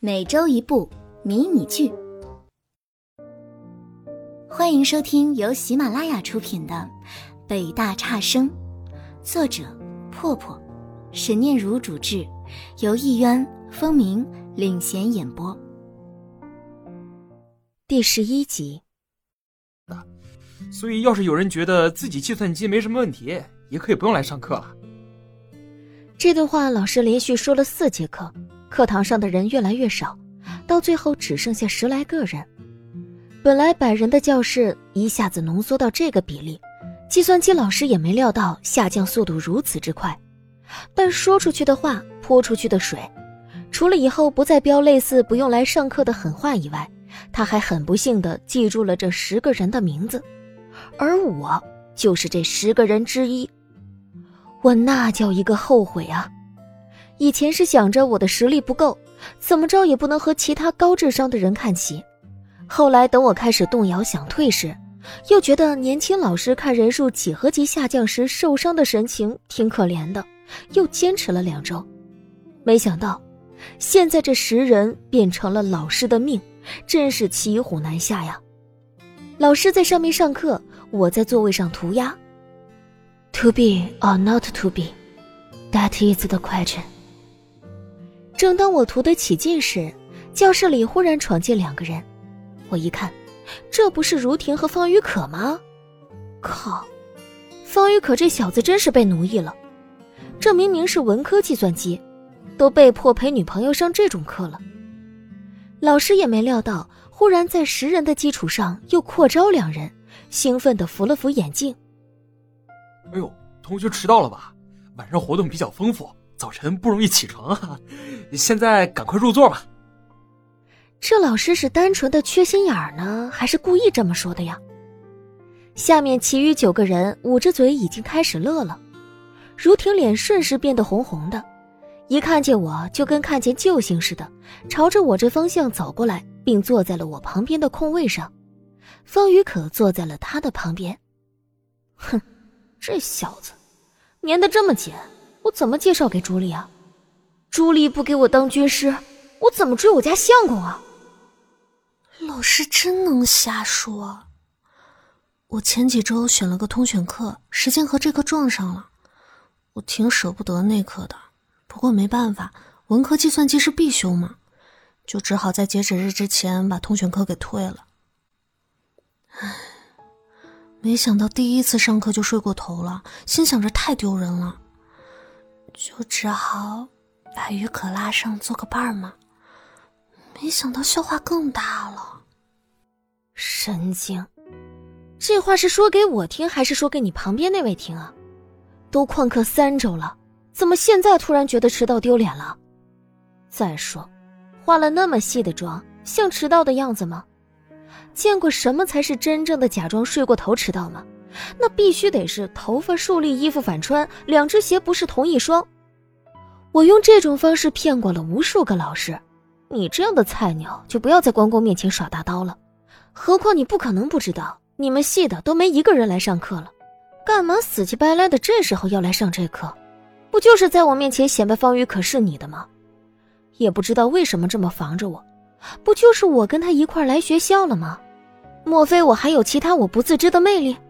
每周一部迷你剧，欢迎收听由喜马拉雅出品的《北大差生》，作者破破，沈念如主制，由艺渊、风鸣领衔演播。第11集。 所以要是有人觉得自己计算机没什么问题，也可以不用来上课了。 这段话老师连续说了4节课，课堂上的人越来越少，到最后只剩下10来个人。本来100人的教室一下子浓缩到这个比例，计算机老师也没料到下降速度如此之快。但说出去的话，泼出去的水，除了以后不再标类似不用来上课的狠话以外，他还很不幸地记住了这10个人的名字，而我就是这10个人之一。我那叫一个后悔啊！以前是想着我的实力不够，怎么着也不能和其他高智商的人看齐。后来等我开始动摇想退时，又觉得年轻老师看人数几何级下降时受伤的神情挺可怜的，又坚持了2周。没想到现在这10人变成了老师的命，真是骑虎难下呀。老师在上面上课，我在座位上涂鸦。To be or not to be, that is the question。 正当我涂得起劲时，教室里忽然闯进2个人。我一看，这不是如婷和方雨可吗？靠，方雨可这小子真是被奴役了。这明明是文科计算机，都被迫陪女朋友上这种课了。老师也没料到，忽然在10人的基础上又扩招2人，兴奋地扶了扶眼镜。 哎呦，同学迟到了吧？晚上活动比较丰富，早晨不容易起床啊。现在赶快入座吧。 这老师是单纯的缺心眼儿呢，还是故意这么说的呀？下面其余9个人捂着嘴已经开始乐了。如婷脸瞬时变得红红的，一看见我就跟看见救星似的，朝着我这方向走过来，并坐在了我旁边的空位上。方雨可坐在了他的旁边。哼，这小子粘得这么紧，我怎么介绍给朱莉啊？朱莉不给我当军师，我怎么追我家相公啊？ 老师真能瞎说。我前几周选了个通选课，时间和这课撞上了，我挺舍不得那课的，不过没办法，文科计算机是必修嘛，就只好在截止日之前把通选课给退了。唉，没想到第1次上课就睡过头了，心想着太丢人了，就只好把于可拉上做个伴嘛。没想到笑话更大了。 神经，这话是说给我听还是说给你旁边那位听啊？都旷课3周了，怎么现在突然觉得迟到丢脸了？再说化了那么细的妆，像迟到的样子吗？见过什么才是真正的假装睡过头迟到吗？那必须得是头发竖立，衣服反穿，2只鞋不是同一双。我用这种方式骗过了无数个老师，你这样的菜鸟就不要在关公面前耍大刀了。何况你不可能不知道，你们系的都没1个人来上课了，干嘛死乞白赖的这时候要来上这课？不就是在我面前显摆方雨可是你的吗？也不知道为什么这么防着我，不就是我跟他一块来学校了吗？莫非我还有其他我不自知的魅力？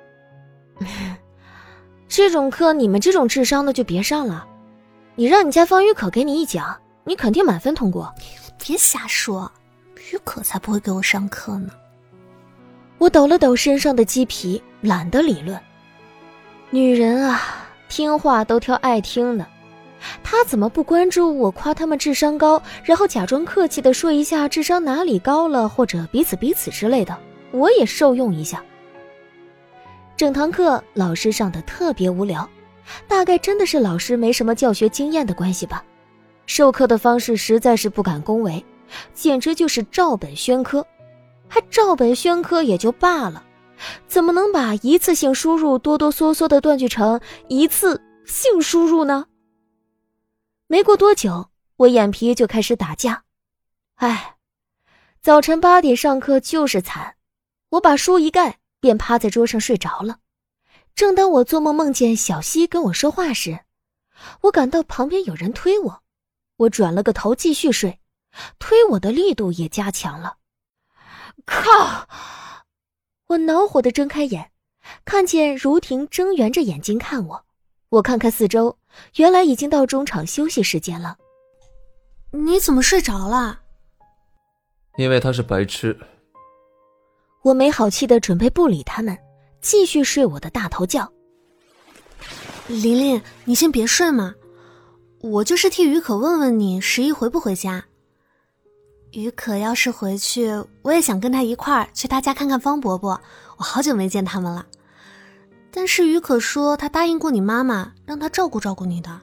这种课你们这种智商的就别上了，你让你家方雨可给你一讲，你肯定满分通过。 别瞎说，雨可才不会给我上课呢。 我抖了抖身上的鸡皮，懒得理论。女人啊，听话都挑爱听的。她怎么不关注我夸他们智商高，然后假装客气地说一下智商哪里高了，或者彼此之类的，我也受用一下。整堂课老师上的特别无聊，大概真的是老师没什么教学经验的关系吧。授课的方式实在是不敢恭维，简直就是照本宣科。还照本宣科也就罢了，怎么能把一次性输入哆哆嗦嗦的断句成一次性输入呢？没过多久，我眼皮就开始打架。唉，早晨8点上课就是惨，我把书一盖便趴在桌上睡着了。正当我做梦梦见小溪跟我说话时，我感到旁边有人推我，我转了个头继续睡， 推我的力度也加强了。靠！我恼火地睁开眼，看见如婷睁圆着眼睛看我。我看看四周，原来已经到中场休息时间了。 你怎么睡着了？ 因为他是白痴。 我没好气地准备不理他们，继续睡我的大头觉。 琳琳，你先别睡嘛，我就是替于可问问你11回不回家。于可要是回去，我也想跟他一块儿去他家看看方伯伯，我好久没见他们了。但是于可说他答应过你妈妈，让他照顾照顾你的。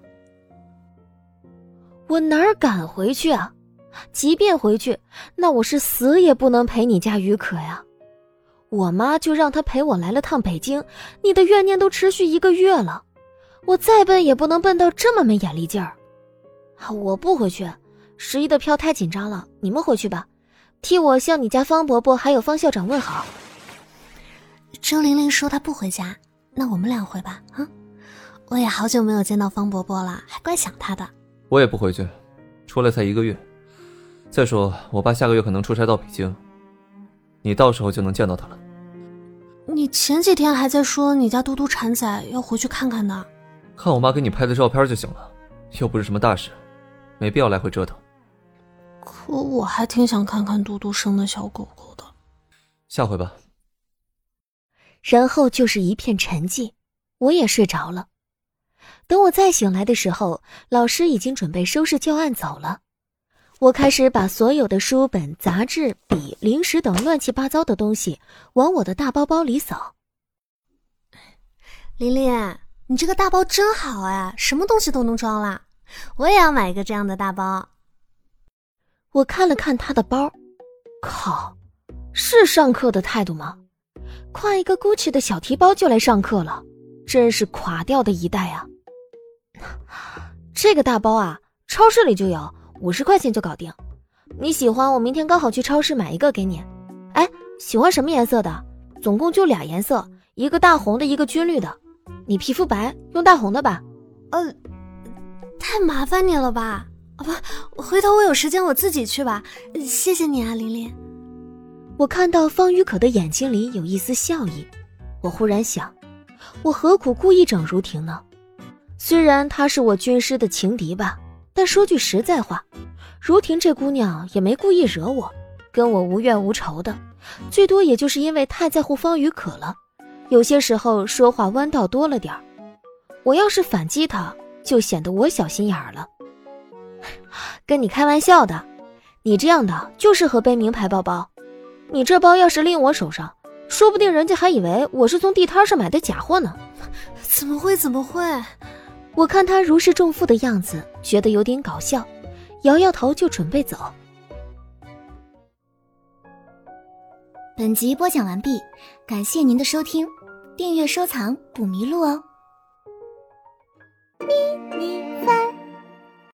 我哪儿敢回去啊？即便回去，那我是死也不能陪你家于可呀。我妈就让她陪我来了趟北京，你的怨念都持续1个月了，我再笨也不能笨到这么没眼力劲儿。我不回去，11的票太紧张了，你们回去吧，替我向你家方伯伯还有方校长问好。 周玲玲说她不回家，那我们俩回吧啊！我也好久没有见到方伯伯了，还怪想他的。 我也不回去，出来才1个月。再说我爸下个月可能出差到北京，你到时候就能见到他了。 你前几天还在说你家嘟嘟产仔要回去看看呢。 看我妈给你拍的照片就行了，又不是什么大事，没必要来回折腾。 可我还挺想看看嘟嘟生的小狗狗的。 下回吧。 然后就是一片沉寂，我也睡着了。等我再醒来的时候，老师已经准备收拾教案走了。我开始把所有的书本、杂志、笔、零食等乱七八糟的东西往我的大包包里扫。 琳琳，你这个大包真好哎，什么东西都能装啦！我也要买一个这样的大包。 我看了看他的包，靠，是上课的态度吗？挎一个 Gucci 的小提包就来上课了，真是垮掉的一代啊！这个大包啊，超市里就有，50块钱就搞定。你喜欢，我明天刚好去超市买一个给你。哎，喜欢什么颜色的？总共就2颜色，一个大红的，一个军绿的。你皮肤白，用大红的吧。 太麻烦你了吧？不，回头我有时间我自己去吧。谢谢你啊，琳琳。 我看到方于可的眼睛里有一丝笑意，我忽然想，我何苦故意整如婷呢？虽然她是我军师的情敌吧，但说句实在话，如婷这姑娘也没故意惹我，跟我无怨无仇的，最多也就是因为太在乎方于可了，有些时候说话弯道多了点儿。我要是反击她，就显得我小心眼儿了。跟你开玩笑的，你这样的就适合背名牌包包。你这包要是拎我手上，说不定人家还以为我是从地摊上买的假货呢。 怎么会？ 我看他如释重负的样子，觉得有点搞笑，摇摇头就准备走。 本集播讲完毕，感谢您的收听，订阅收藏不迷路哦。咪咪番。